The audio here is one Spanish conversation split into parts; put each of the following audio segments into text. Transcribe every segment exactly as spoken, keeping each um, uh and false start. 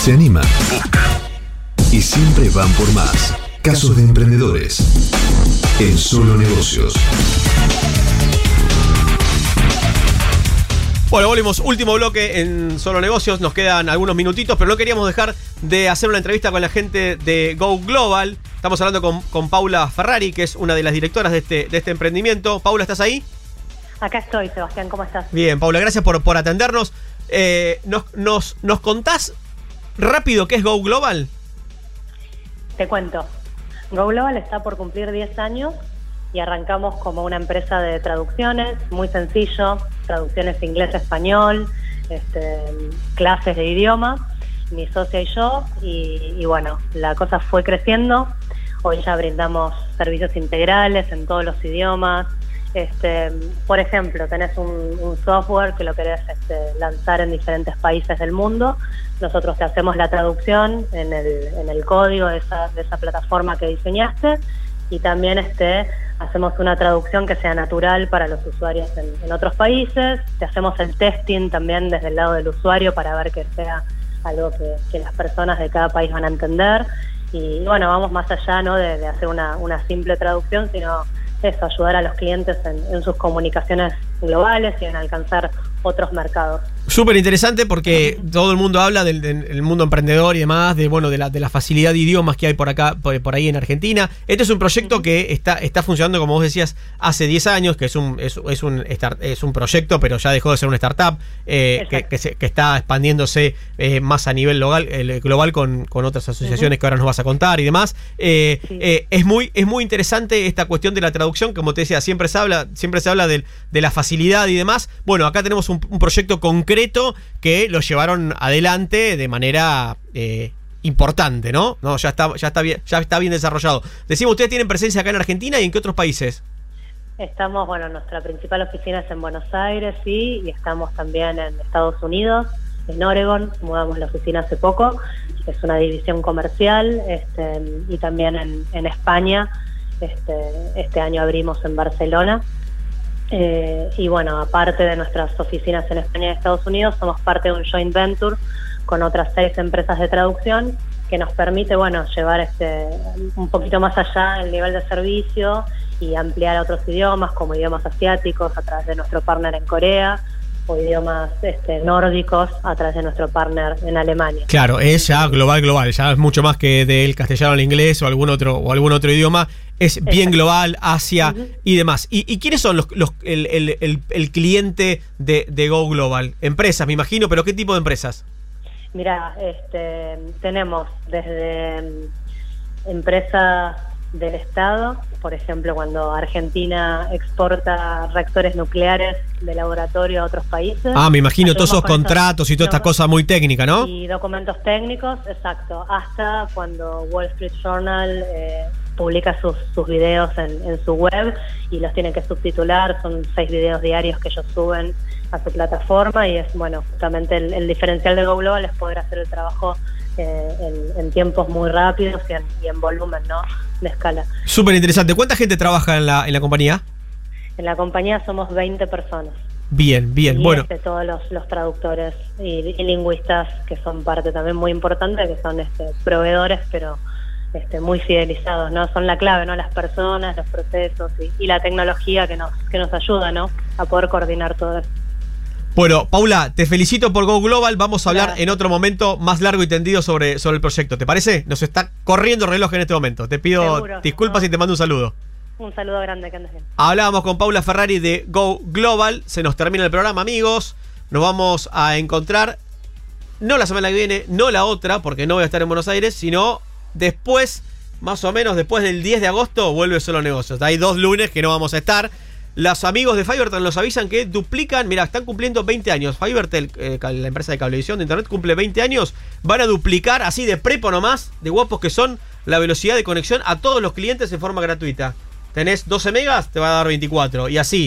Se animan. Y siempre van por más. Casos de emprendedores. En Solo Negocios. Bueno, volvemos. Último bloque en Solo Negocios. Nos quedan algunos minutitos, pero no queríamos dejar de hacer una entrevista con la gente de Go Global. Estamos hablando con, con Paula Ferrari, que es una de las directoras de este, de este emprendimiento. Paula, ¿estás ahí? Acá estoy, Sebastián. ¿Cómo estás? Bien, Paula, gracias por, por atendernos. Eh, nos, nos, ¿Nos contás rápido qué es Go Global? Te cuento. Go Global está por cumplir diez años y arrancamos como una empresa de traducciones, muy sencillo, traducciones inglés-español, este, clases de idioma, mi socia y yo, y, y bueno, la cosa fue creciendo. Hoy ya brindamos servicios integrales en todos los idiomas. Este, por ejemplo, tenés un, un software que lo querés este, lanzar en diferentes países del mundo. Nosotros te hacemos la traducción en el, en el código de esa, de esa plataforma que diseñaste, y también este, hacemos una traducción que sea natural para los usuarios en, en otros países. Te hacemos el testing también desde el lado del usuario para ver que sea algo que, que las personas de cada país van a entender. Y, y bueno, vamos más allá, ¿no?, de, de hacer una, una simple traducción, sino eso, ayudar a los clientes en, en sus comunicaciones globales y en alcanzar otros mercados. Súper interesante porque todo el mundo habla del, del mundo emprendedor y demás, de bueno de la, de la facilidad de idiomas que hay por acá, por, por ahí en Argentina. Este es un proyecto que está, está funcionando, como vos decías, hace diez años, que es un, es, es un, start, es un proyecto, pero ya dejó de ser una startup, eh, que, que, se, que está expandiéndose eh, más a nivel local, eh, global con, con otras asociaciones uh-huh. que ahora nos vas a contar y demás. Eh, sí. eh, es muy es muy interesante esta cuestión de la traducción, como te decía, siempre se habla, siempre se habla de, de la facilidad y demás. Bueno, acá tenemos un, un proyecto concreto que lo llevaron adelante de manera eh, importante, ¿no? No, ya está, ya está bien, ya está bien desarrollado. Decimos, ustedes tienen presencia acá en Argentina y en qué otros países. Estamos, bueno, nuestra principal oficina es en Buenos Aires, sí, y estamos también en Estados Unidos, en Oregon, mudamos la oficina hace poco, es una división comercial, este, y también en, en España, este, este año abrimos en Barcelona. Eh, y bueno, aparte de nuestras oficinas en España y Estados Unidos, somos parte de un joint venture con otras seis empresas de traducción que nos permite, bueno, llevar este un poquito más allá el nivel de servicio y ampliar a otros idiomas, como idiomas asiáticos a través de nuestro partner en Corea, o idiomas este, nórdicos a través de nuestro partner en Alemania. Claro, es ya global, global, ya es mucho más que del castellano al inglés o algún otro o algún otro idioma, es bien Exacto. global, Asia uh-huh. y demás. ¿Y, y quiénes son los, los el, el, el, el cliente de, de Go Global? Empresas, me imagino, pero ¿qué tipo de empresas? Mira, este, tenemos desde um, empresas del Estado, por ejemplo, cuando Argentina exporta reactores nucleares de laboratorio a otros países. Ah, me imagino todos esos contratos y toda esta cosa muy técnica, ¿no? Y documentos técnicos, exacto. Hasta cuando Wall Street Journal eh, publica sus, sus videos en, en su web y los tienen que subtitular, son seis videos diarios que ellos suben a su plataforma, y es, bueno, justamente el, el diferencial de Go Global es poder hacer el trabajo eh, en, en tiempos muy rápidos y en, y en volumen, ¿no?, de escala. Súper interesante. ¿Cuánta gente trabaja en la, en la compañía? En la compañía somos veinte personas. Bien, bien, y bueno. Este, todos los, los traductores y, y lingüistas que son parte también muy importante, que son este, proveedores, pero este, muy fidelizados, ¿no? Son la clave, ¿no? Las personas, los procesos y, y la tecnología que nos, que nos ayuda, ¿no?, a poder coordinar todo eso. Bueno, Paula, te felicito por Go Global. Vamos a hablar Gracias. en otro momento más largo y tendido sobre, sobre el proyecto. ¿Te parece? Nos está corriendo el reloj en este momento. Te pido Seguro. disculpas no. y te mando un saludo. Un saludo grande, que andes bien. Hablábamos con Paula Ferrari de Go Global. Se nos termina el programa, amigos. Nos vamos a encontrar, no la semana que viene, no la otra, porque no voy a estar en Buenos Aires, sino después, más o menos después del diez de agosto, vuelve Solo Negocios. Hay dos lunes que no vamos a estar. Los amigos de Fivertel nos avisan que duplican, mira, están cumpliendo veinte años. Fivertel, eh, la empresa de cablevisión de internet, cumple veinte años. Van a duplicar, así de prepo nomás, de guapos que son, la velocidad de conexión a todos los clientes en forma gratuita. Tenés doce megas, te va a dar veinticuatro. Y así.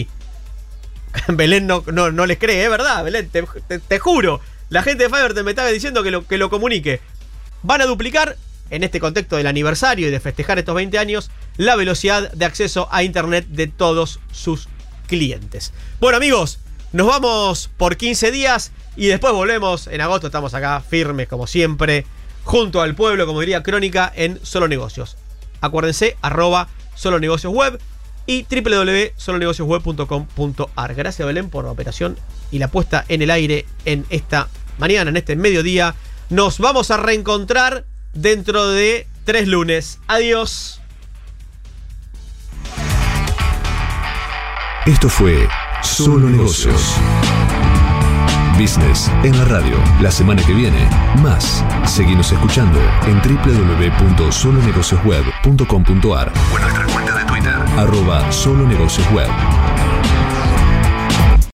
Belén no, no, no les cree, ¿eh? ¿Verdad? Belén, te, te, te juro. La gente de Fivertel me estaba diciendo que lo, que lo comunique. Van a duplicar, en este contexto del aniversario y de festejar estos veinte años, la velocidad de acceso a internet de todos sus clientes. Bueno, amigos, Nos vamos por quince días y después volvemos. En agosto estamos acá firmes como siempre, junto al pueblo, como diría Crónica, en Solo Negocios. Acuérdense, arroba Solo Negocios Web y doble u doble u doble u punto solo negocios web punto com punto a r. Gracias, Belén, por la operación y la puesta en el aire en esta mañana, en este mediodía. Nos vamos a reencontrar dentro de tres lunes. Adiós. Esto fue Solo Negocios. Business en la radio. La semana que viene, más. Seguinos escuchando en doble u doble u doble u punto solo negocios web punto com punto a r o en nuestra cuenta de Twitter, arroba Solo Negocios Web.